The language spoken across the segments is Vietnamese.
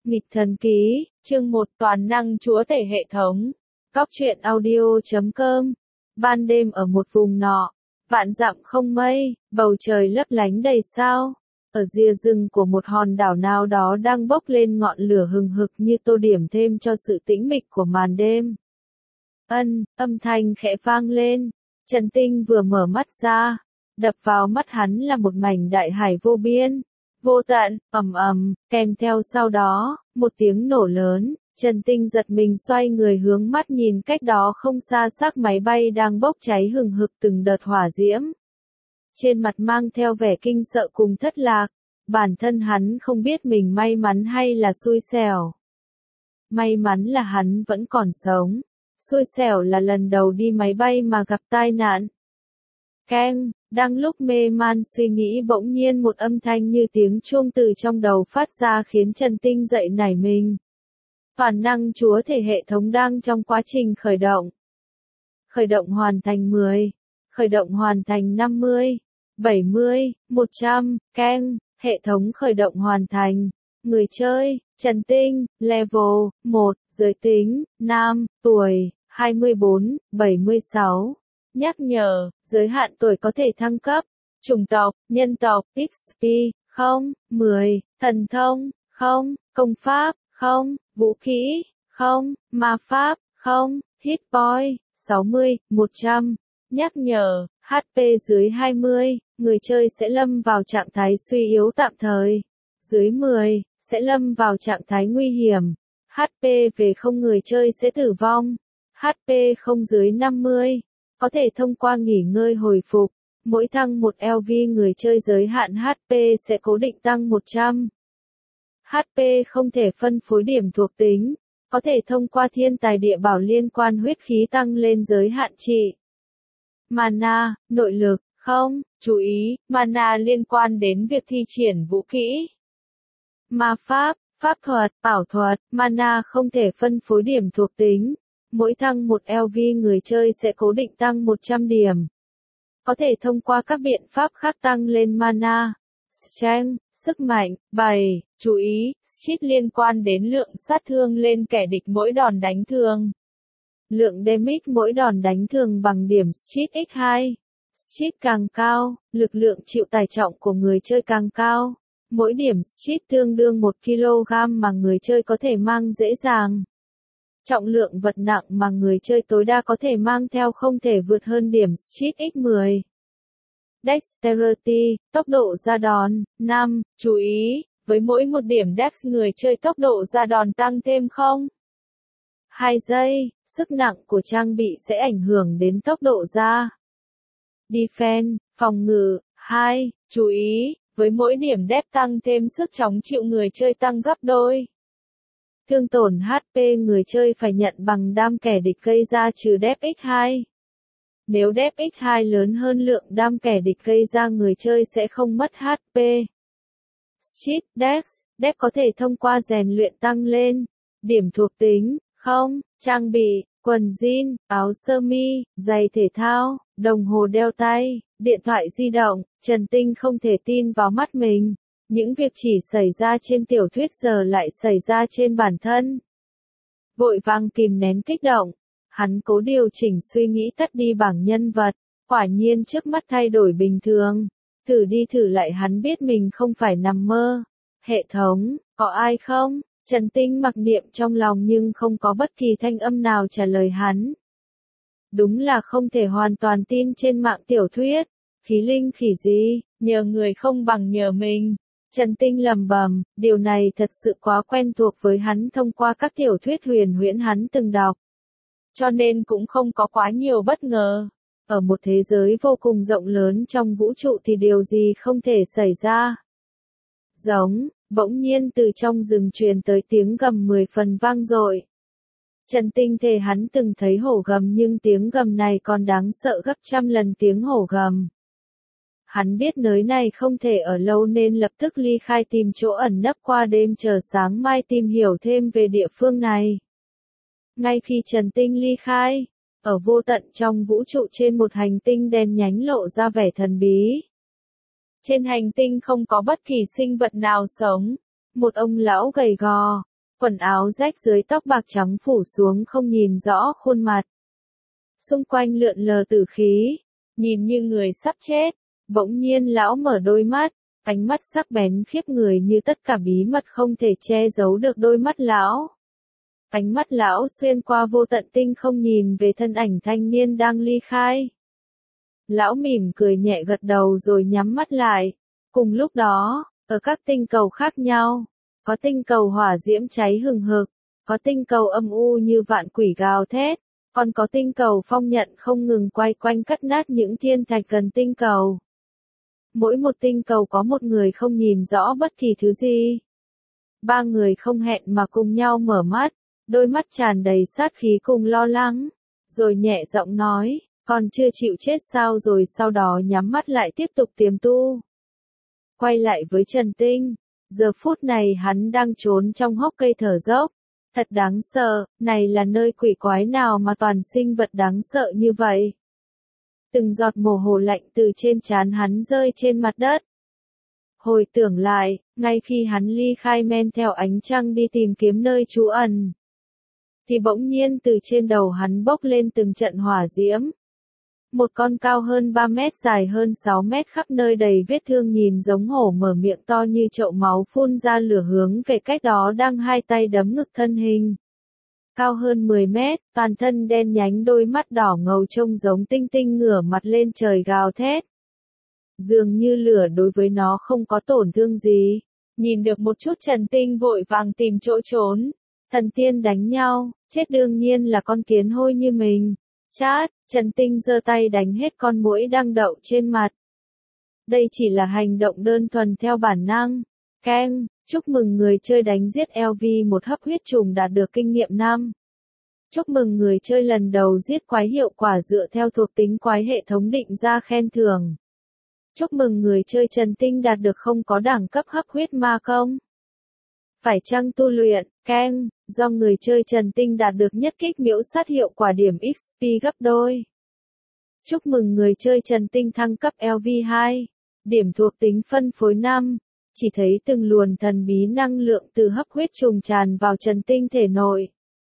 Nghịch thần ký, chương 1 toàn năng chúa tể hệ thống. Góc truyện audio.com. Ban đêm ở một vùng nọ, vạn dặm không mây, bầu trời lấp lánh đầy sao. Ở rìa rừng của một hòn đảo nào đó đang bốc lên ngọn lửa hừng hực như tô điểm thêm cho sự tĩnh mịch của màn đêm. Âm thanh khẽ vang lên. Trần Tinh vừa mở mắt ra, đập vào mắt hắn là một mảnh đại hải vô biên, vô tận, kèm theo sau đó, một tiếng nổ lớn. Trần Tinh giật mình xoay người hướng mắt nhìn cách đó không xa xác máy bay đang bốc cháy hừng hực từng đợt hỏa diễm. Trên mặt mang theo vẻ kinh sợ cùng thất lạc, bản thân hắn không biết mình may mắn hay là xui xẻo. May mắn là hắn vẫn còn sống, xui xẻo là lần đầu đi máy bay mà gặp tai nạn. Keng, đang lúc mê man suy nghĩ bỗng nhiên một âm thanh như tiếng chuông từ trong đầu phát ra khiến Trần Tinh dậy nảy mình. Toàn năng chúa thể hệ thống đang trong quá trình khởi động. Khởi động hoàn thành 10, khởi động hoàn thành 50, 70, 100, keng, hệ thống khởi động hoàn thành. Người chơi, Trần Tinh, level 1, giới tính, nam, tuổi, 24, 76. Nhắc nhở, giới hạn tuổi có thể thăng cấp. Chủng tộc, nhân tộc, XP, 0, 10, thần thông, 0, công pháp, 0, vũ khí, 0, ma pháp, 0, hit point, 60, 100. Nhắc nhở, HP dưới 20, người chơi sẽ lâm vào trạng thái suy yếu tạm thời. Dưới 10, sẽ lâm vào trạng thái nguy hiểm. HP về 0 người chơi sẽ tử vong. HP không dưới 50, có thể thông qua nghỉ ngơi hồi phục. Mỗi thăng 1 LV người chơi giới hạn HP sẽ cố định tăng 100. HP không thể phân phối điểm thuộc tính, có thể thông qua thiên tài địa bảo liên quan huyết khí tăng lên giới hạn trị. Mana, nội lực, không, chú ý, mana liên quan đến việc thi triển vũ kỹ. Ma pháp, pháp thuật, ảo thuật, mana không thể phân phối điểm thuộc tính. Mỗi thăng 1 LV người chơi sẽ cố định tăng 100 điểm. Có thể thông qua các biện pháp khác tăng lên mana. Strength, sức mạnh, 7, chú ý, cheat liên quan đến lượng sát thương lên kẻ địch mỗi đòn đánh thường. Lượng damage mỗi đòn đánh thường bằng điểm cheat x2. Cheat càng cao, lực lượng chịu tải trọng của người chơi càng cao. Mỗi điểm cheat tương đương 1 kg mà người chơi có thể mang dễ dàng. Trọng lượng vật nặng mà người chơi tối đa có thể mang theo không thể vượt hơn điểm cheat x10. Dexterity, tốc độ ra đòn, 5, chú ý, với mỗi một điểm dex người chơi tốc độ ra đòn tăng thêm 2 giây, sức nặng của trang bị sẽ ảnh hưởng đến tốc độ ra. Defense, phòng ngự, 2, chú ý, với mỗi điểm def tăng thêm sức chống chịu người chơi tăng gấp đôi. Thương tổn HP người chơi phải nhận bằng đam kẻ địch gây ra trừ def x2. Nếu def x2 lớn hơn lượng đam kẻ địch gây ra người chơi sẽ không mất HP. Cheat Dex, def có thể thông qua rèn luyện tăng lên. Điểm thuộc tính, 0, trang bị, quần jean, áo sơ mi, giày thể thao, đồng hồ đeo tay, điện thoại di động. Trần Tinh không thể tin vào mắt mình. Những việc chỉ xảy ra trên tiểu thuyết giờ lại xảy ra trên bản thân. Vội vàng kìm nén kích động. Hắn cố điều chỉnh suy nghĩ tắt đi bảng nhân vật. Quả nhiên trước mắt thay đổi bình thường. Thử đi thử lại hắn biết mình không phải nằm mơ. Hệ thống, có ai không? Trần Tinh mặc niệm trong lòng nhưng không có bất kỳ thanh âm nào trả lời hắn. Đúng là không thể hoàn toàn tin trên mạng tiểu thuyết. Khí linh khỉ gì, nhờ người không bằng nhờ mình. Trần Tinh lẩm bẩm, điều này thật sự quá quen thuộc với hắn thông qua các tiểu thuyết huyền huyễn hắn từng đọc. Cho nên cũng không có quá nhiều bất ngờ. Ở một thế giới vô cùng rộng lớn trong vũ trụ thì điều gì không thể xảy ra. Giống, bỗng nhiên từ trong rừng truyền tới tiếng gầm 10 phần vang dội. Trần Tinh thề hắn từng thấy hổ gầm nhưng tiếng gầm này còn đáng sợ gấp trăm lần tiếng hổ gầm. Hắn biết nơi này không thể ở lâu nên lập tức ly khai tìm chỗ ẩn nấp qua đêm chờ sáng mai tìm hiểu thêm về địa phương này. Ngay khi Trần Tinh ly khai, ở vô tận trong vũ trụ trên một hành tinh đen nhánh lộ ra vẻ thần bí. Trên hành tinh không có bất kỳ sinh vật nào sống. Một ông lão gầy gò, quần áo rách dưới tóc bạc trắng phủ xuống không nhìn rõ khuôn mặt. Xung quanh lượn lờ tử khí, nhìn như người sắp chết. Bỗng nhiên lão mở đôi mắt, ánh mắt sắc bén khiếp người như tất cả bí mật không thể che giấu được đôi mắt lão. Ánh mắt lão xuyên qua vô tận tinh không nhìn về thân ảnh thanh niên đang ly khai. Lão mỉm cười nhẹ gật đầu rồi nhắm mắt lại. Cùng lúc đó, ở các tinh cầu khác nhau, có tinh cầu hỏa diễm cháy hừng hực, có tinh cầu âm u như vạn quỷ gào thét, còn có tinh cầu phong nhận không ngừng quay quanh cắt nát những thiên thạch gần tinh cầu. Mỗi một tinh cầu có một người không nhìn rõ bất kỳ thứ gì. Ba người không hẹn mà cùng nhau mở mắt, đôi mắt tràn đầy sát khí cùng lo lắng, rồi nhẹ giọng nói, còn chưa chịu chết sao, rồi sau đó nhắm mắt lại tiếp tục tiềm tu. Quay lại với Trần Tinh, giờ phút này hắn đang trốn trong hốc cây thở dốc. Thật đáng sợ, này là nơi quỷ quái nào mà toàn sinh vật đáng sợ như vậy. Từng giọt mồ hôi lạnh từ trên trán hắn rơi trên mặt đất. Hồi tưởng lại, ngay khi hắn ly khai men theo ánh trăng đi tìm kiếm nơi trú ẩn, thì bỗng nhiên từ trên đầu hắn bốc lên từng trận hỏa diễm. Một con cao hơn 3 mét dài hơn 6 mét khắp nơi đầy vết thương nhìn giống hổ mở miệng to như chậu máu phun ra lửa hướng về cách đó đang hai tay đấm ngực thân hình. Cao hơn 10 mét, toàn thân đen nhánh đôi mắt đỏ ngầu trông giống tinh tinh ngửa mặt lên trời gào thét. Dường như lửa đối với nó không có tổn thương gì. Nhìn được một chút Trần Tinh vội vàng tìm chỗ trốn. Thần tiên đánh nhau, chết đương nhiên là con kiến hôi như mình. Chát, Trần Tinh giơ tay đánh hết con muỗi đang đậu trên mặt. Đây chỉ là hành động đơn thuần theo bản năng. Keng, chúc mừng người chơi đánh giết LV một hấp huyết trùng đạt được kinh nghiệm 5. Chúc mừng người chơi lần đầu giết quái hiệu quả dựa theo thuộc tính quái hệ thống định ra khen thưởng. Chúc mừng người chơi Trần Tinh đạt được không có đẳng cấp hấp huyết ma công. Phải chăng tu luyện, keng, do người chơi Trần Tinh đạt được nhất kích miễu sát hiệu quả điểm XP gấp đôi. Chúc mừng người chơi Trần Tinh thăng cấp LV2, điểm thuộc tính phân phối 5, chỉ thấy từng luồn thần bí năng lượng từ hấp huyết trùng tràn vào Trần Tinh thể nội.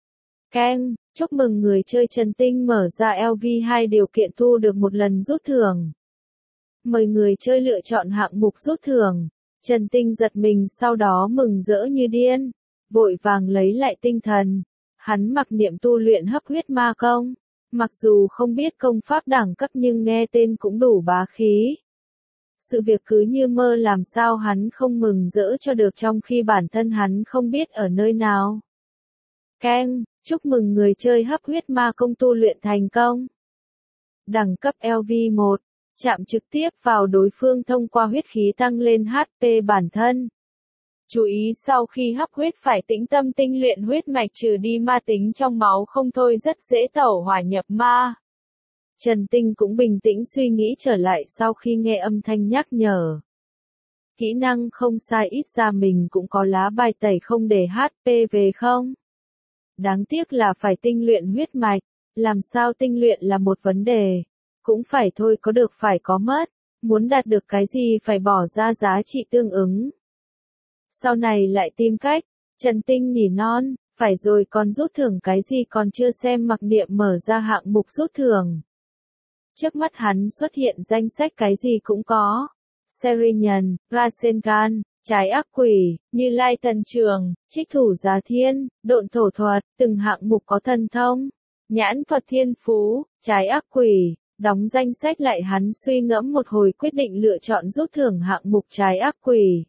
Keng, chúc mừng người chơi Trần Tinh mở ra LV2 điều kiện thu được một lần rút thưởng. Mời người chơi lựa chọn hạng mục rút thưởng. Trần Tinh giật mình sau đó mừng rỡ như điên, vội vàng lấy lại tinh thần. Hắn mặc niệm tu luyện hấp huyết ma công, mặc dù không biết công pháp đẳng cấp nhưng nghe tên cũng đủ bá khí. Sự việc cứ như mơ làm sao hắn không mừng rỡ cho được trong khi bản thân hắn không biết ở nơi nào. Keng, chúc mừng người chơi hấp huyết ma công tu luyện thành công. Đẳng cấp LV1. Chạm trực tiếp vào đối phương thông qua huyết khí tăng lên HP bản thân. Chú ý sau khi hấp huyết phải tĩnh tâm tinh luyện huyết mạch trừ đi ma tính trong máu không thôi rất dễ tẩu hỏa nhập ma. Trần Tinh cũng bình tĩnh suy nghĩ trở lại sau khi nghe âm thanh nhắc nhở. Kỹ năng không sai ít ra mình cũng có lá bài tẩy không để HP về không? Đáng tiếc là phải tinh luyện huyết mạch, làm sao tinh luyện là một vấn đề. Cũng phải thôi có được phải có mất, muốn đạt được cái gì phải bỏ ra giá trị tương ứng. Sau này lại tìm cách, Trần Tinh nỉ non, phải rồi còn rút thưởng cái gì còn chưa xem mặc niệm mở ra hạng mục rút thưởng. Trước mắt hắn xuất hiện danh sách cái gì cũng có. Serian, Rasengan, trái ác quỷ, Như Lai Thần Trường, trích thủ giá thiên, độn thổ thuật, từng hạng mục có thần thông. Nhãn thuật thiên phú, trái ác quỷ. Đóng danh sách lại hắn suy ngẫm một hồi quyết định lựa chọn rút thưởng hạng mục trái ác quỷ.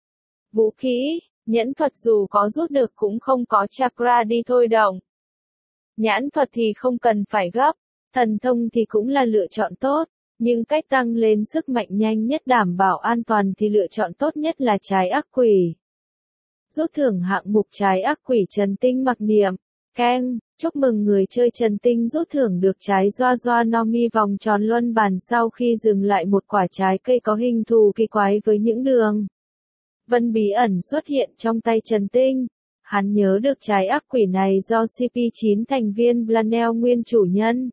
Vũ khí, nhẫn thuật dù có rút được cũng không có chakra đi thôi động. Nhãn thuật thì không cần phải gấp, thần thông thì cũng là lựa chọn tốt, nhưng cách tăng lên sức mạnh nhanh nhất đảm bảo an toàn thì lựa chọn tốt nhất là trái ác quỷ. Rút thưởng hạng mục trái ác quỷ Trần Tinh mặc niệm. Keng, chúc mừng người chơi Trần Tinh rút thưởng được trái Doa Nomi vòng tròn luân bàn sau khi dừng lại một quả trái cây có hình thù kỳ quái với những đường vân bí ẩn xuất hiện trong tay Trần Tinh. Hắn nhớ được trái ác quỷ này do CP9 thành viên Blanel nguyên chủ nhân.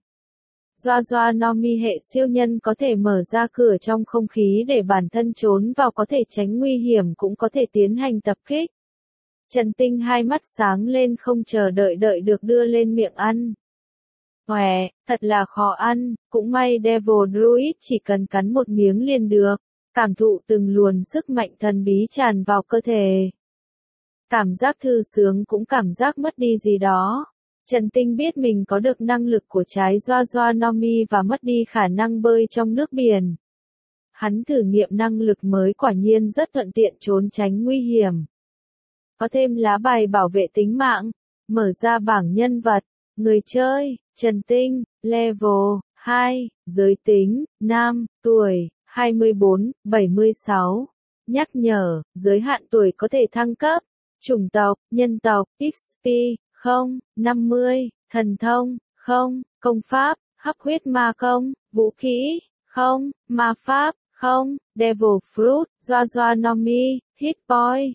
Doa Nomi hệ siêu nhân có thể mở ra cửa trong không khí để bản thân trốn vào, có thể tránh nguy hiểm cũng có thể tiến hành tập kích. Trần Tinh hai mắt sáng lên không chờ đợi được đưa lên miệng ăn. Khỏe, thật là khó ăn, cũng may Devil Druid chỉ cần cắn một miếng liền được, cảm thụ từng luồn sức mạnh thần bí tràn vào cơ thể. Cảm giác thư sướng cũng cảm giác mất đi gì đó. Trần Tinh biết mình có được năng lực của trái Joa Nomi và mất đi khả năng bơi trong nước biển. Hắn thử nghiệm năng lực mới quả nhiên rất thuận tiện trốn tránh nguy hiểm. Có thêm lá bài bảo vệ tính mạng, mở ra bảng nhân vật, người chơi, Trần Tinh, level 2, giới tính, nam, tuổi, 24, 76. Nhắc nhở, giới hạn tuổi có thể thăng cấp, chủng tộc, nhân tộc, XP, 0, 50, thần thông, 0, công pháp, hấp huyết ma công, vũ khí, 0, ma pháp, 0, devil fruit, Joa Nomi, hit point,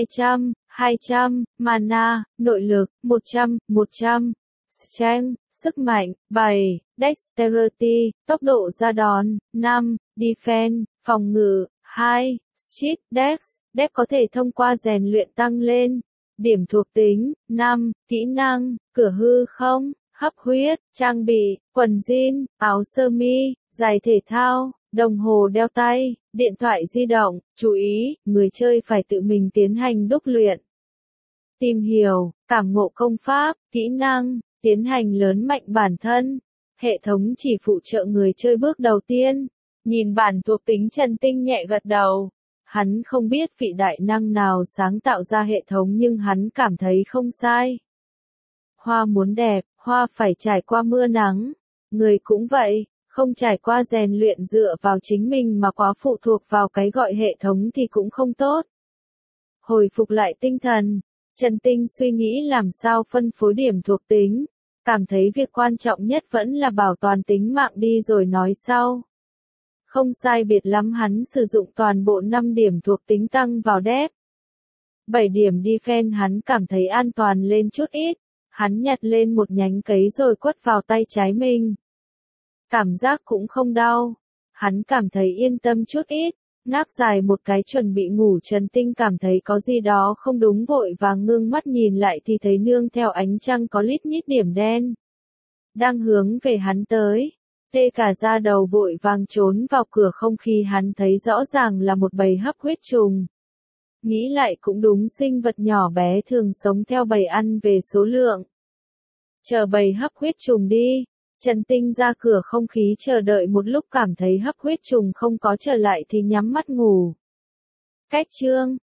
200, mana, nội lực, 100, strength, sức mạnh, 7, dexterity, tốc độ ra đòn, 5, defense, phòng ngự, 2, street dex, có thể thông qua rèn luyện tăng lên. Điểm thuộc tính, 5, kỹ năng, cửa hư không, hấp huyết, trang bị, quần jean, áo sơ mi, giày thể thao, đồng hồ đeo tay, điện thoại di động, chú ý, người chơi phải tự mình tiến hành đúc luyện. Tìm hiểu, cảm ngộ công pháp, kỹ năng, tiến hành lớn mạnh bản thân. Hệ thống chỉ phụ trợ người chơi bước đầu tiên. Nhìn bản thuộc tính Trần Tinh nhẹ gật đầu. Hắn không biết vị đại năng nào sáng tạo ra hệ thống nhưng hắn cảm thấy không sai. Hoa muốn đẹp, hoa phải trải qua mưa nắng. Người cũng vậy, không trải qua rèn luyện dựa vào chính mình mà quá phụ thuộc vào cái gọi hệ thống thì cũng không tốt. Hồi phục lại tinh thần, Trần Tinh suy nghĩ làm sao phân phối điểm thuộc tính. Cảm thấy việc quan trọng nhất vẫn là bảo toàn tính mạng đi rồi nói sau. Không sai biệt lắm hắn sử dụng toàn bộ 5 điểm thuộc tính tăng vào đép. 7 điểm defense hắn cảm thấy an toàn lên chút ít. Hắn nhặt lên một nhánh cấy rồi quất vào tay trái mình. Cảm giác cũng không đau. Hắn cảm thấy yên tâm chút ít. Ngáp dài một cái chuẩn bị ngủ Trần Tinh cảm thấy có gì đó không đúng vội và ngưng mắt nhìn lại thì thấy nương theo ánh trăng có lít nhít điểm đen. Đang hướng về hắn tới. Tê cả da đầu vội vàng trốn vào cửa không khi hắn thấy rõ ràng là một bầy hấp huyết trùng. Nghĩ lại cũng đúng sinh vật nhỏ bé thường sống theo bầy ăn về số lượng. Chờ bầy hấp huyết trùng đi. Trần Tinh ra cửa không khí chờ đợi một lúc cảm thấy hấp huyết trùng không có trở lại thì nhắm mắt ngủ. Cách chương